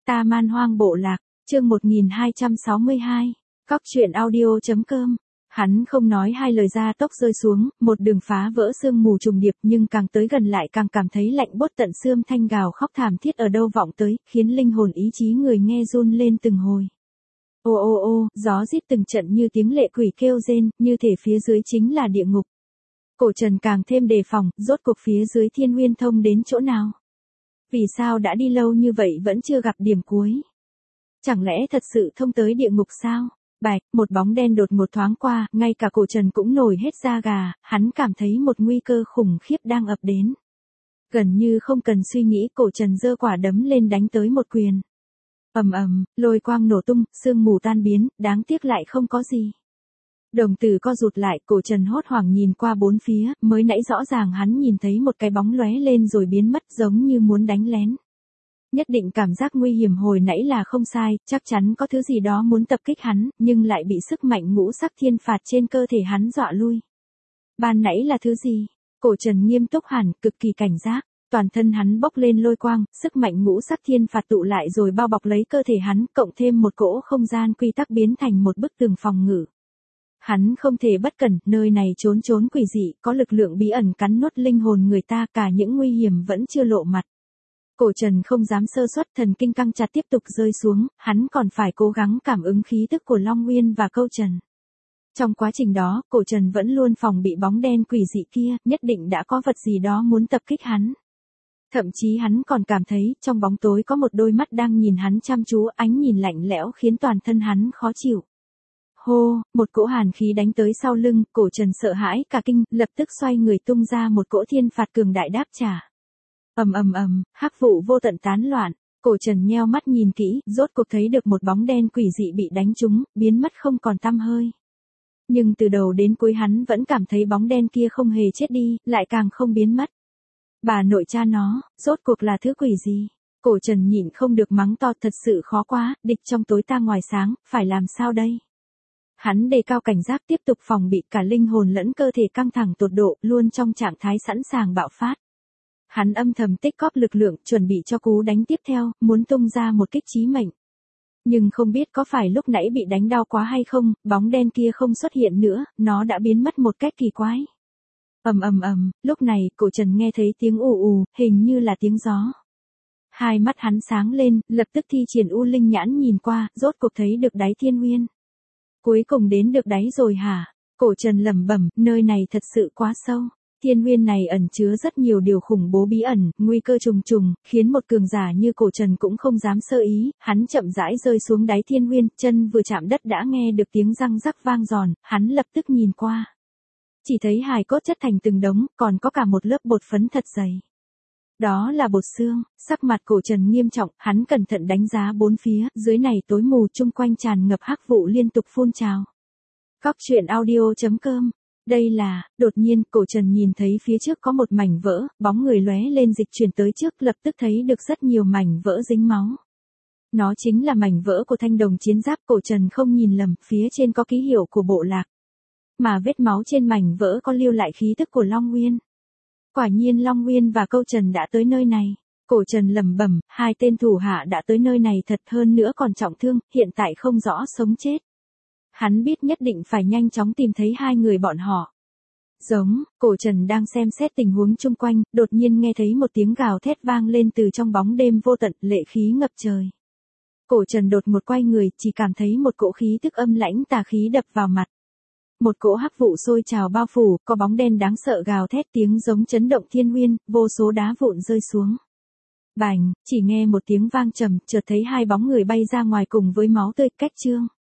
Ta Man Hoang Bộ Lạc, chương 1262, Cóc truyện audio.com. Hắn không nói hai lời ra tốc rơi xuống, một đường phá vỡ sương mù trùng điệp, nhưng càng tới gần lại càng cảm thấy lạnh buốt tận xương, thanh gào khóc thảm thiết ở đâu vọng tới, khiến linh hồn ý chí người nghe run lên từng hồi. Ô ô ô, gió rít từng trận như tiếng lệ quỷ kêu rên, như thể phía dưới chính là địa ngục. Cổ Trần càng thêm đề phòng, rốt cuộc phía dưới Thiên Nguyên thông đến chỗ nào? Vì sao đã đi lâu như vậy vẫn chưa gặp điểm cuối? Chẳng lẽ thật sự thông tới địa ngục sao? Bạch, một bóng đen đột ngột thoáng qua, ngay cả Cổ Trần cũng nổi hết da gà, hắn cảm thấy một nguy cơ khủng khiếp đang ập đến. Gần như không cần suy nghĩ, Cổ Trần giơ quả đấm lên đánh tới một quyền. Ầm ầm, lôi quang nổ tung, sương mù tan biến, đáng tiếc lại không có gì. Đồng tử co rụt lại, Cổ Trần hốt hoảng nhìn qua bốn phía, mới nãy rõ ràng hắn nhìn thấy một cái bóng lóe lên rồi biến mất, giống như muốn đánh lén. Nhất định cảm giác nguy hiểm hồi nãy là không sai, chắc chắn có thứ gì đó muốn tập kích hắn, nhưng lại bị sức mạnh ngũ sắc thiên phạt trên cơ thể hắn dọa lui. Ban nãy là thứ gì? Cổ Trần nghiêm túc hẳn, cực kỳ cảnh giác. Toàn thân hắn bốc lên lôi quang, sức mạnh ngũ sắc thiên phạt tụ lại rồi bao bọc lấy cơ thể hắn, cộng thêm một cỗ không gian quy tắc biến thành một bức tường phòng ngự. Hắn không thể bất cẩn, nơi này trốn quỷ dị, có lực lượng bí ẩn cắn nuốt linh hồn người ta, cả những nguy hiểm vẫn chưa lộ mặt. Cổ Trần không dám sơ suất, thần kinh căng chặt tiếp tục rơi xuống, hắn còn phải cố gắng cảm ứng khí tức của Long Nguyên và Câu Trần. Trong quá trình đó, Cổ Trần vẫn luôn phòng bị bóng đen quỷ dị kia, nhất định đã có vật gì đó muốn tập kích hắn. Thậm chí hắn còn cảm thấy, trong bóng tối có một đôi mắt đang nhìn hắn chăm chú, ánh nhìn lạnh lẽo khiến toàn thân hắn khó chịu. Hô, một cỗ hàn khí đánh tới sau lưng, Cổ Trần sợ hãi cả kinh, lập tức xoay người tung ra một cỗ thiên phạt cường đại đáp trả. Ầm ầm ầm, hắc vụ vô tận tán loạn, Cổ Trần nheo mắt nhìn kỹ, rốt cuộc thấy được một bóng đen quỷ dị bị đánh trúng, biến mất không còn tăm hơi. Nhưng từ đầu đến cuối hắn vẫn cảm thấy bóng đen kia không hề chết đi, lại càng không biến mất. Bà nội cha nó, rốt cuộc là thứ quỷ gì? Cổ Trần nhịn không được mắng to, thật sự khó quá, địch trong tối ta ngoài sáng, phải làm sao đây? Hắn đề cao cảnh giác tiếp tục phòng bị, cả linh hồn lẫn cơ thể căng thẳng tột độ, luôn trong trạng thái sẵn sàng bạo phát. Hắn âm thầm tích góp lực lượng, chuẩn bị cho cú đánh tiếp theo, muốn tung ra một kích chí mệnh. Nhưng không biết có phải lúc nãy bị đánh đau quá hay không, bóng đen kia không xuất hiện nữa, nó đã biến mất một cách kỳ quái. Ầm ầm ầm, lúc này, Cổ Trần nghe thấy tiếng ù ù, hình như là tiếng gió. Hai mắt hắn sáng lên, lập tức thi triển U Linh nhãn nhìn qua, rốt cuộc thấy được đáy thiên nguyên. Cuối cùng đến được đáy rồi hả? Cổ Trần lẩm bẩm, nơi này thật sự quá sâu. Thiên nguyên này ẩn chứa rất nhiều điều khủng bố bí ẩn, nguy cơ trùng trùng, khiến một cường giả như Cổ Trần cũng không dám sơ ý, hắn chậm rãi rơi xuống đáy thiên nguyên, chân vừa chạm đất đã nghe được tiếng răng rắc vang giòn, hắn lập tức nhìn qua. Chỉ thấy hài cốt chất thành từng đống, còn có cả một lớp bột phấn thật dày. Đó là bột xương, sắc mặt Cổ Trần nghiêm trọng, hắn cẩn thận đánh giá bốn phía, dưới này tối mù, chung quanh tràn ngập hắc vụ liên tục phun trào. Cóc truyện audio.com. Đây là, đột nhiên, Cổ Trần nhìn thấy phía trước có một mảnh vỡ, bóng người lóe lên dịch chuyển tới trước, lập tức thấy được rất nhiều mảnh vỡ dính máu. Nó chính là mảnh vỡ của thanh đồng chiến giáp, Cổ Trần không nhìn lầm, phía trên có ký hiệu của bộ lạc. Mà vết máu trên mảnh vỡ có lưu lại khí tức của Long Nguyên. Quả nhiên Long Nguyên và Câu Trần đã tới nơi này. Cổ Trần lẩm bẩm, hai tên thủ hạ đã tới nơi này thật, hơn nữa còn trọng thương, hiện tại không rõ sống chết. Hắn biết nhất định phải nhanh chóng tìm thấy hai người bọn họ. Giống, Cổ Trần đang xem xét tình huống chung quanh, đột nhiên nghe thấy một tiếng gào thét vang lên từ trong bóng đêm vô tận, lệ khí ngập trời. Cổ Trần đột ngột quay người, chỉ cảm thấy một cỗ khí tức âm lãnh tà khí đập vào mặt. Một cỗ hắc vụ sôi trào bao phủ, có bóng đen đáng sợ gào thét, tiếng giống chấn động thiên nguyên, vô số đá vụn rơi xuống. Bành, chỉ nghe một tiếng vang trầm, chợt thấy hai bóng người bay ra ngoài cùng với máu tươi, cách chương.